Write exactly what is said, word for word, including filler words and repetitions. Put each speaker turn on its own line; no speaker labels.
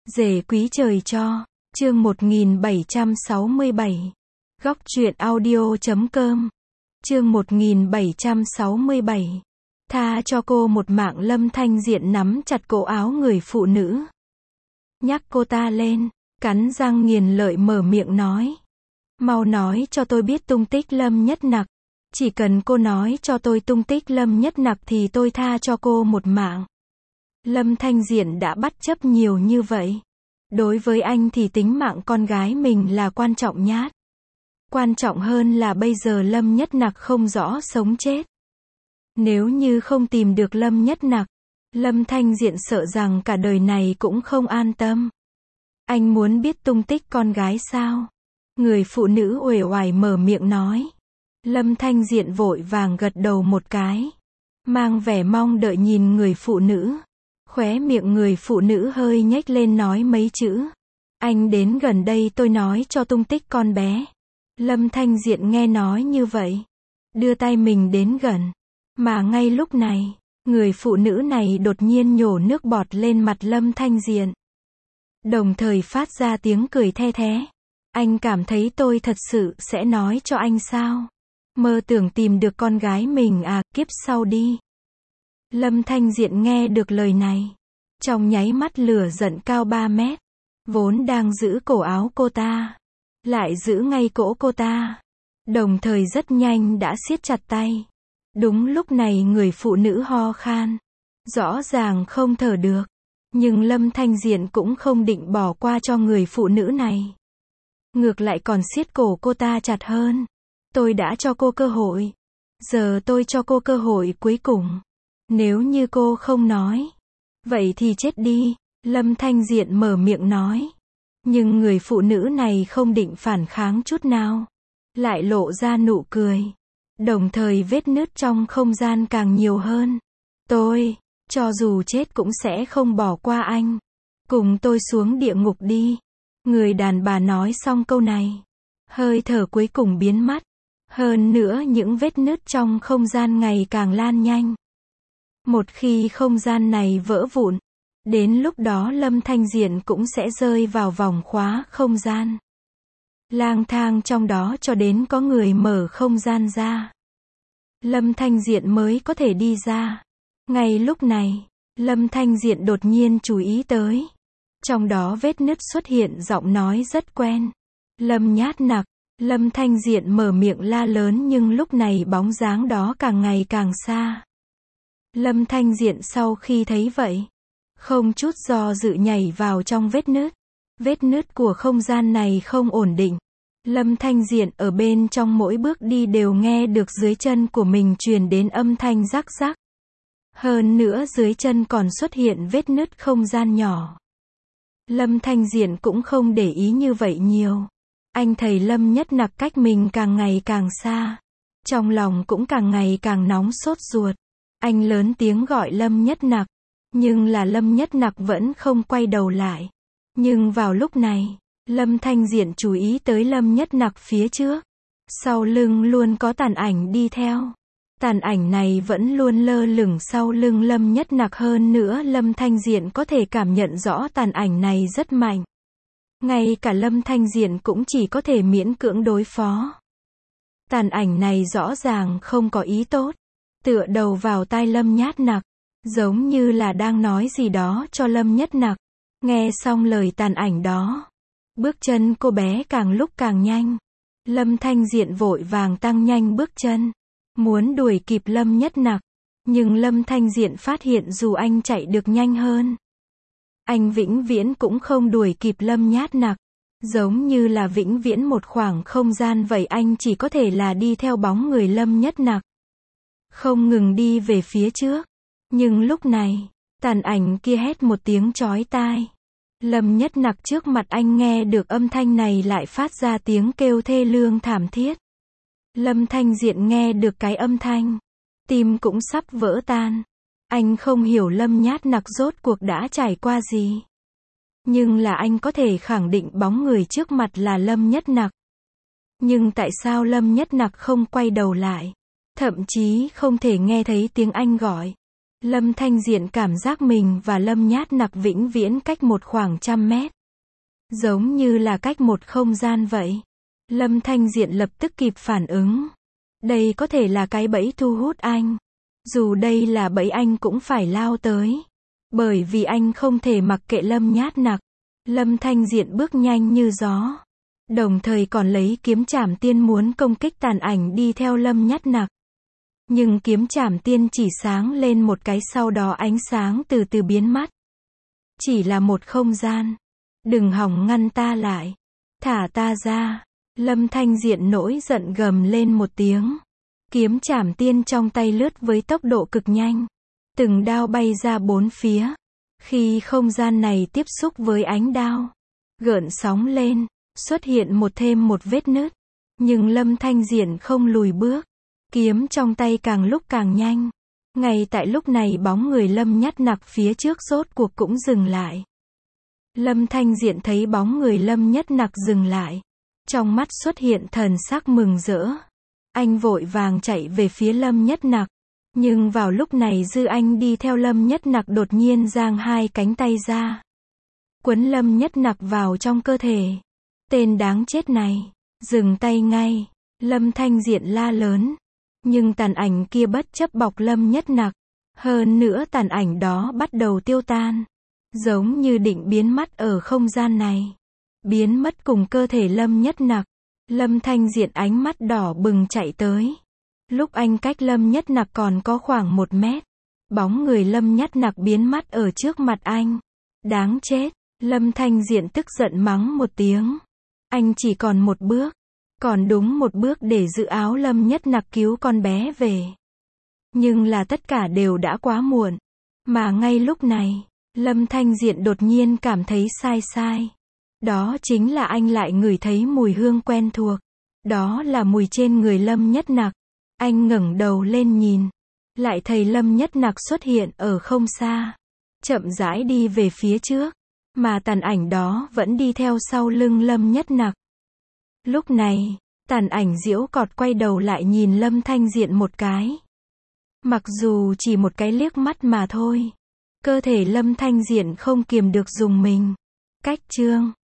Rể quý trời cho, chương một nghìn bảy trăm sáu mươi bảy. Góc truyện audio.com. Chương một nghìn bảy trăm sáu mươi bảy. Tha cho cô một mạng. Lâm Thanh Diện nắm chặt cổ áo người phụ nữ, nhắc cô ta lên, cắn răng nghiền lợi mở miệng nói. Mau nói cho tôi biết tung tích Lâm Nhất Nặc. Chỉ cần cô nói cho tôi tung tích Lâm Nhất Nặc thì tôi tha cho cô một mạng. Lâm Thanh Diện đã bất chấp nhiều như vậy. Đối với anh thì tính mạng con gái mình là quan trọng nhất. Quan trọng hơn là bây giờ Lâm Nhất Nặc không rõ sống chết. Nếu như không tìm được Lâm Nhất Nặc, Lâm Thanh Diện sợ rằng cả đời này cũng không an tâm. Anh muốn biết tung tích con gái sao? Người phụ nữ uể oải mở miệng nói. Lâm Thanh Diện vội vàng gật đầu một cái, mang vẻ mong đợi nhìn người phụ nữ. Khóe miệng người phụ nữ hơi nhếch lên nói mấy chữ. Anh đến gần đây tôi nói cho tung tích con bé. Lâm Thanh Diện nghe nói như vậy, đưa tay mình đến gần. Mà ngay lúc này, người phụ nữ này đột nhiên nhổ nước bọt lên mặt Lâm Thanh Diện, đồng thời phát ra tiếng cười the thé. Anh cảm thấy tôi thật sự sẽ nói cho anh sao? Mơ tưởng tìm được con gái mình à, kiếp sau đi. Lâm Thanh Diện nghe được lời này, trong nháy mắt lửa giận cao ba mét. Vốn đang giữ cổ áo cô ta, lại giữ ngay cổ cô ta, đồng thời rất nhanh đã siết chặt tay. Đúng lúc này người phụ nữ ho khan, rõ ràng không thở được. Nhưng Lâm Thanh Diện cũng không định bỏ qua cho người phụ nữ này, ngược lại còn siết cổ cô ta chặt hơn. Tôi đã cho cô cơ hội, giờ tôi cho cô cơ hội cuối cùng. Nếu như cô không nói, vậy thì chết đi. Lâm Thanh Diện mở miệng nói. Nhưng người phụ nữ này không định phản kháng chút nào, lại lộ ra nụ cười. Đồng thời vết nứt trong không gian càng nhiều hơn. Tôi, cho dù chết cũng sẽ không bỏ qua anh. Cùng tôi xuống địa ngục đi. Người đàn bà nói xong câu này, hơi thở cuối cùng biến mất. Hơn nữa những vết nứt trong không gian ngày càng lan nhanh. Một khi không gian này vỡ vụn, đến lúc đó Lâm Thanh Diện cũng sẽ rơi vào vòng khóa không gian, lang thang trong đó cho đến có người mở không gian ra, Lâm Thanh Diện mới có thể đi ra. Ngay lúc này, Lâm Thanh Diện đột nhiên chú ý tới, trong đó vết nứt xuất hiện giọng nói rất quen. Lâm Nhát Nặc. Lâm Thanh Diện mở miệng la lớn nhưng lúc này bóng dáng đó càng ngày càng xa. Lâm Thanh Diện sau khi thấy vậy, không chút do dự nhảy vào trong vết nứt. Vết nứt của không gian này không ổn định. Lâm Thanh Diện ở bên trong mỗi bước đi đều nghe được dưới chân của mình truyền đến âm thanh rắc rắc. Hơn nữa dưới chân còn xuất hiện vết nứt không gian nhỏ. Lâm Thanh Diện cũng không để ý như vậy nhiều. Anh thấy Lâm Nhất Nặc cách mình càng ngày càng xa, trong lòng cũng càng ngày càng nóng sốt ruột. Anh lớn tiếng gọi Lâm Nhất Nặc, nhưng là Lâm Nhất Nặc vẫn không quay đầu lại. Nhưng vào lúc này, Lâm Thanh Diện chú ý tới Lâm Nhất Nặc phía trước, sau lưng luôn có tàn ảnh đi theo. Tàn ảnh này vẫn luôn lơ lửng sau lưng Lâm Nhất Nặc, hơn nữa Lâm Thanh Diện có thể cảm nhận rõ tàn ảnh này rất mạnh. Ngay cả Lâm Thanh Diện cũng chỉ có thể miễn cưỡng đối phó. Tàn ảnh này rõ ràng không có ý tốt, tựa đầu vào tai Lâm Nhát Nặc, giống như là đang nói gì đó cho Lâm Nhất Nặc. Nghe xong lời tàn ảnh đó, bước chân cô bé càng lúc càng nhanh. Lâm Thanh Diện vội vàng tăng nhanh bước chân, muốn đuổi kịp Lâm Nhất Nặc. Nhưng Lâm Thanh Diện phát hiện dù anh chạy được nhanh hơn, anh vĩnh viễn cũng không đuổi kịp Lâm Nhát Nặc. Giống như là vĩnh viễn một khoảng không gian vậy, anh chỉ có thể là đi theo bóng người Lâm Nhất Nặc, không ngừng đi về phía trước. Nhưng lúc này, tàn ảnh kia hét một tiếng chói tai. Lâm Nhất Nặc trước mặt anh nghe được âm thanh này lại phát ra tiếng kêu thê lương thảm thiết. Lâm Thanh Diện nghe được cái âm thanh, tim cũng sắp vỡ tan. Anh không hiểu Lâm Nhát Nặc rốt cuộc đã trải qua gì. Nhưng là anh có thể khẳng định bóng người trước mặt là Lâm Nhất Nặc. Nhưng tại sao Lâm Nhất Nặc không quay đầu lại? Thậm chí không thể nghe thấy tiếng anh gọi. Lâm Thanh Diện cảm giác mình và Lâm Nhát Nặc vĩnh viễn cách một khoảng trăm mét. Giống như là cách một không gian vậy. Lâm Thanh Diện lập tức kịp phản ứng. Đây có thể là cái bẫy thu hút anh. Dù đây là bẫy anh cũng phải lao tới. Bởi vì anh không thể mặc kệ Lâm Nhát Nặc. Lâm Thanh Diện bước nhanh như gió. Đồng thời còn lấy kiếm trảm tiên muốn công kích tàn ảnh đi theo Lâm Nhát Nặc. Nhưng kiếm trảm tiên chỉ sáng lên một cái, sau đó ánh sáng từ từ biến mất. Chỉ là một không gian. Đừng hòng ngăn ta lại. Thả ta ra. Lâm Thanh Diện nổi giận gầm lên một tiếng. Kiếm trảm tiên trong tay lướt với tốc độ cực nhanh. Từng đao bay ra bốn phía. Khi không gian này tiếp xúc với ánh đao, gợn sóng lên, xuất hiện một thêm một vết nứt. Nhưng Lâm Thanh Diện không lùi bước. Kiếm trong tay càng lúc càng nhanh. Ngay tại lúc này bóng người Lâm Nhát Nặc phía trước rốt cuộc cũng dừng lại. Lâm Thanh Diện thấy bóng người Lâm Nhát Nặc dừng lại. Trong mắt xuất hiện thần sắc mừng rỡ. Anh vội vàng chạy về phía Lâm Nhát Nặc. Nhưng vào lúc này Dư Anh đi theo Lâm Nhát Nặc đột nhiên giang hai cánh tay ra. Quấn Lâm Nhát Nặc vào trong cơ thể. Tên đáng chết này, dừng tay ngay. Lâm Thanh Diện la lớn. Nhưng tàn ảnh kia bất chấp bọc Lâm Nhát Nặc. Hơn nữa tàn ảnh đó bắt đầu tiêu tan. Giống như định biến mất ở không gian này. Biến mất cùng cơ thể Lâm Nhát Nặc. Lâm Thanh Diện ánh mắt đỏ bừng chạy tới. Lúc anh cách Lâm Nhát Nặc còn có khoảng một mét. Bóng người Lâm Nhát Nặc biến mất ở trước mặt anh. Đáng chết. Lâm Thanh Diện tức giận mắng một tiếng. Anh chỉ còn một bước. Còn đúng một bước để giữ áo Lâm Nhát Nặc cứu con bé về. Nhưng là tất cả đều đã quá muộn. Mà ngay lúc này, Lâm Thanh Diện đột nhiên cảm thấy sai sai. Đó chính là anh lại ngửi thấy mùi hương quen thuộc. Đó là mùi trên người Lâm Nhát Nặc. Anh ngẩng đầu lên nhìn. Lại thấy Lâm Nhát Nặc xuất hiện ở không xa. Chậm rãi đi về phía trước. Mà tàn ảnh đó vẫn đi theo sau lưng Lâm Nhát Nặc. Lúc này, tàn ảnh diễu cọt quay đầu lại nhìn Lâm Thanh Diện một cái. Mặc dù chỉ một cái liếc mắt mà thôi. Cơ thể Lâm Thanh Diện không kiềm được rùng mình. Cách chương